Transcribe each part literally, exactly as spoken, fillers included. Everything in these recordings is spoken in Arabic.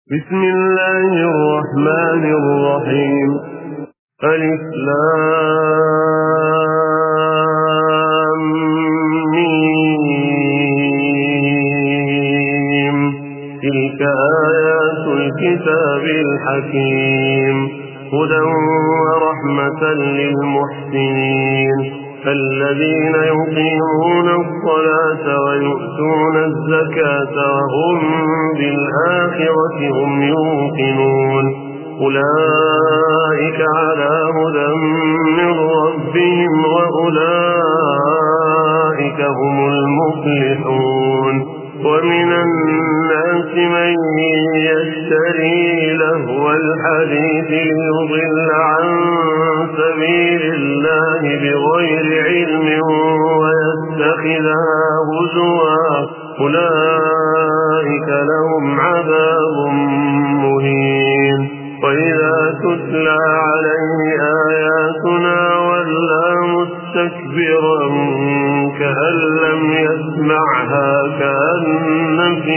بسم الله الرحمن الرحيم. ألف لام ميم. تلك آيات الكتاب الحكيم هدى ورحمة للمحسنين الذين يقيمون الصلاة ويؤتون الزكاة وهم بالآخرة هم يوقنون أولئك على هدى من ربهم وأولئك هم المفلحون. ومن الناس من يشتري لهو الحديث ليضل عن سبيل الله بغير علم ويتخذها هزوا أولئك لهم عذاب مهين. وإذا تتلى عليه آياتنا ولى مستكبرا كأن لم يسمعها كأن في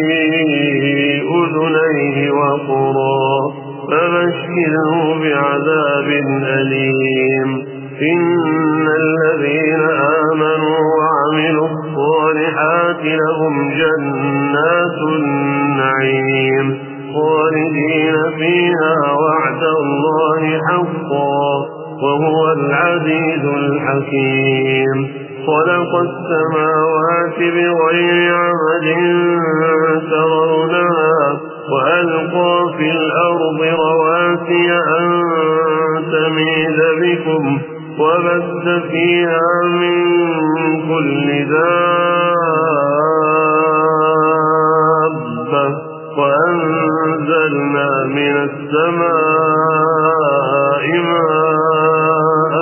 أذنيه وقرا فبشره بعذاب أليم. إن الذين آمنوا وعملوا الصالحات لهم جنات النعيم خالدين فيها وعد الله حقا وهو العزيز الحكيم. خلق السماوات بغير عمد ترونها وألقى في الأرض رواسي أن تميد بكم وبث فيها من كل دابة وأنزلنا من السماء ماء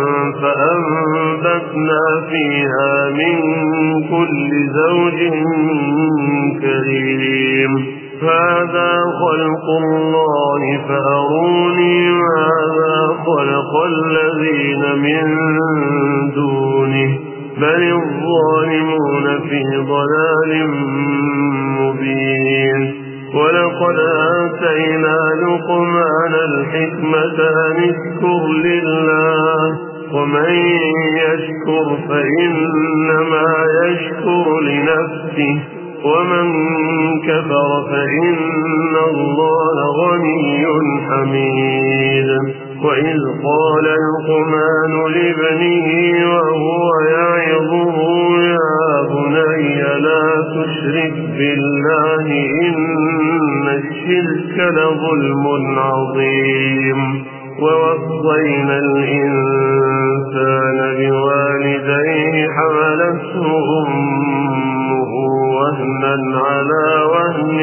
فأنبتنا فيها من كل زوج كريم. هذا خلق الله فأروني ماذا خلق الذين من دونه بل الظالمون في ضلال مبين. ولقد آتينا لقمان الحكمة أن اشكر لله ومن يشكر فإنما يشكر لنفسه ومن كفر فإن الله غني حميد. وإذ قال لقمان لابنه وهو يعظه يا بني لا تشرك بالله إن الشرك لظلم عظيم. ووصينا الإنسان بوالديه حملته أمه وهنا على وهن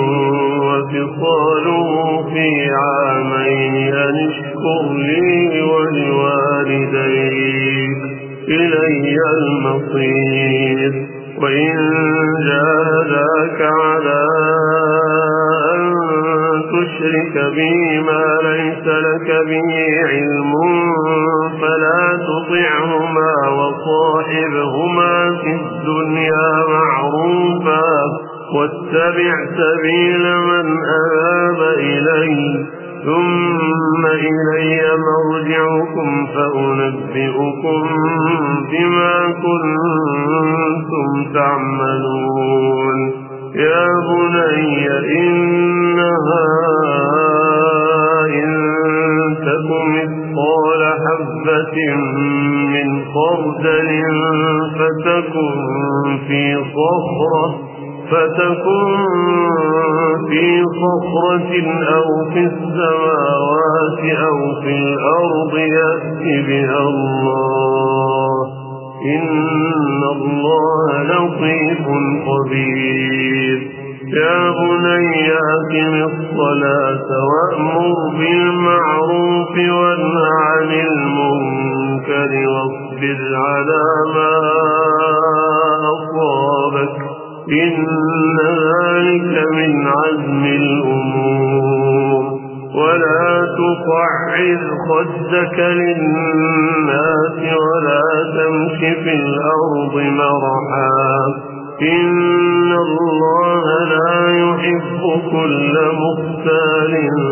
وفصاله في عامين أن اشكر لي ولوالديك إلي المصير. وإن جاهداك على أن تشرك بي ما ليس لك به علم فلا تطعهما وصاحبهما في الدنيا معروفا واتبع سبيل من أناب إلي ثم إلي مرجعكم فأنبئكم بما كنتم تعملون. يا بني إنها إن تك مثقال حبة من خردل فتكن في صخرة فتكن في صخرة أو في السماوات أو في الأرض يأت بها الله إن الله لطيف خبير. يا بني أقم الصلاة وأمر بالمعروف وانه عن المنكر واصبر على ما أصابك إن ذلك من عزم الأمور. ولا تصعد خدك للناس ولا تمش في الأرض مرحا إن الله الله لا يحب كل مختال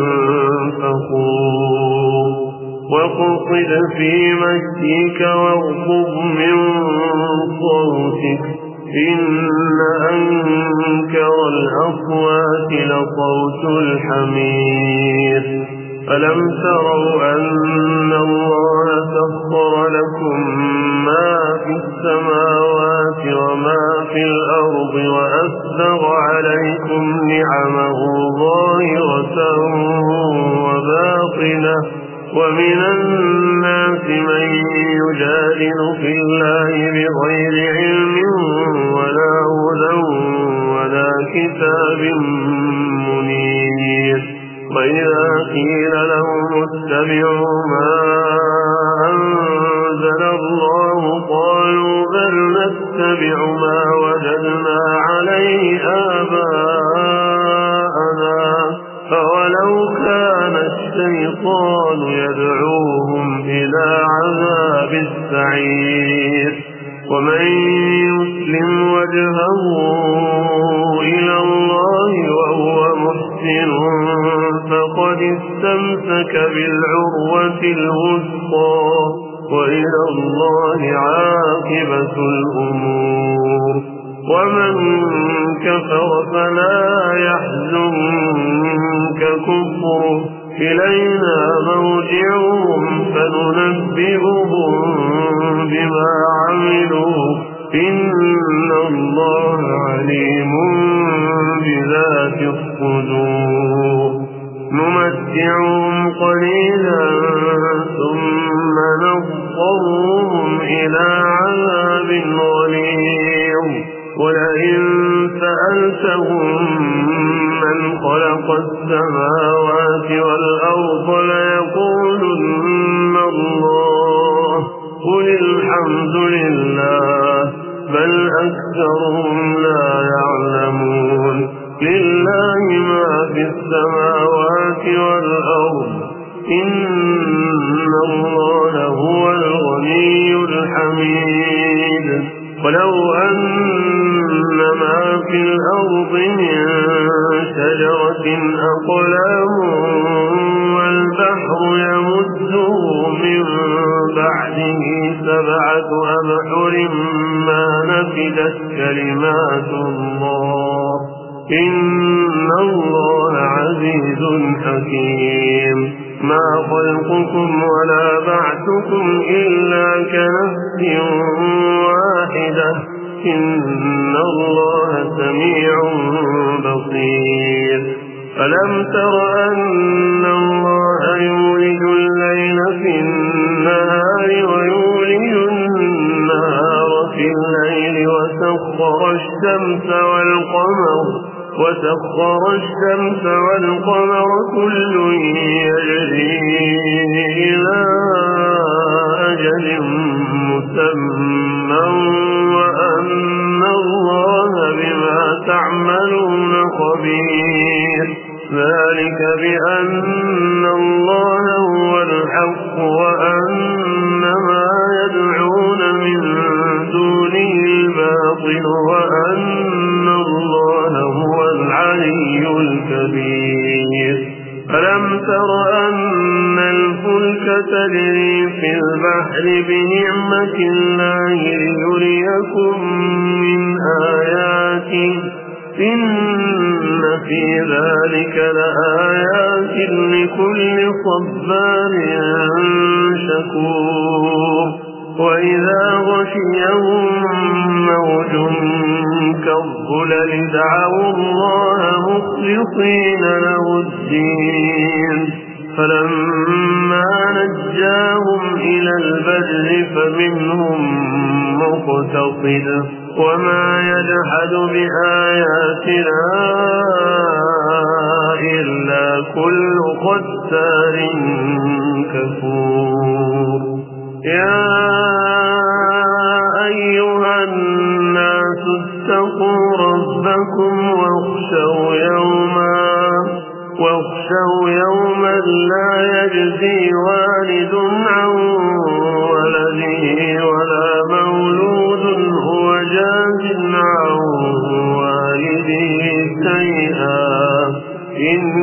فخور واقصد في مشيك واغضب من صوتك إن أنكر الأصوات لصوت الحمير ألم تروا أن الله سخر لكم ما في السماوات وما في الأرض وأسبغ عليكم نعمه ظاهرة وباطنة ومن الناس من يجادل في الله بغير علم ولا هدى ولا كتاب منير وإذا قيل لهم اتبعوا ما أنزل الله قالوا بل نتبع ما وجدنا عليه آباءنا أولو كان الشيطان يدعوهم إلى عذاب السعير ومن يسلم وجهه إلى الله وهو محسن فقد استمسك بالعروة الوثقى وإلى الله عاقبة الأمور ومن كفر فلا يحزنك كفره إلينا مرجعهم فننبئهم بما عملوا إن الله عليم بذات الصدور نمتعهم قليلا ثم نضطرهم إلى عذاب غليظ ولئن سألتهم من خلق السماوات والأرض ليقولن الله قل الحمد لله بل أكثرهم لا يعلمون لله ما في السماوات والأرض إن الله هو الغني الحميد ولو أن ما في الأرض من شجرة أقلام والبحر يمده من بعده سبعة أبحر ما نفدت كلمات الله إن الله عزيز حكيم ما خلقكم ولا بعثكم إلا كنفس واحدة إن الله سميع بصير ألم تر أن الله يولج الليل في النهار ويولج النهار في الليل وسخر الشمس والقمر وسخر الشمس والقمر كل يجري إلى أجل مسمى وأن الله بما تعملون خبير ذلك بأن الله هو الحق وأن ما يدعون من دونه الباطل وأن الله هو العلي الكبير ألم تر أن الفلك تجري في البحر بنعمة الله ليريكم من آياته إن في ذلك لآيات لكل صبار شكور وإذا غشيهم موج كالظلل دعوا الله مخلصين له الدين فلما نجاهم إلى البر فمنهم مقتصد وما يجحد بآياتنا إلا كل ختار كفور يا أيها الناس اتقوا ربكم واخشوا يوما واخشوا يوما لا يجزي والد عن ولده ولا مولود هو جاز عن والده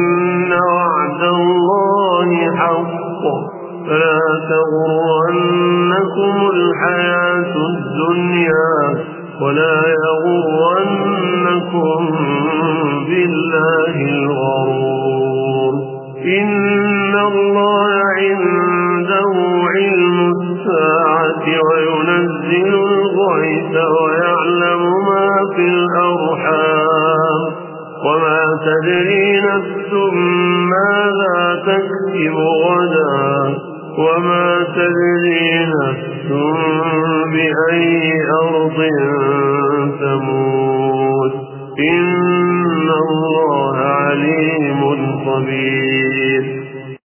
إن وعد الله حق فلا تغرنكم الحياة الدنيا ولا يغرنكم بالله الغرور إن الله عنده علم الساعة وينزل الغيث ويعلم ما في الأرحام وما تدري نفس ماذا تكسب غدا وما تدري نفس بأي أرض تموت إن الله عليم خبير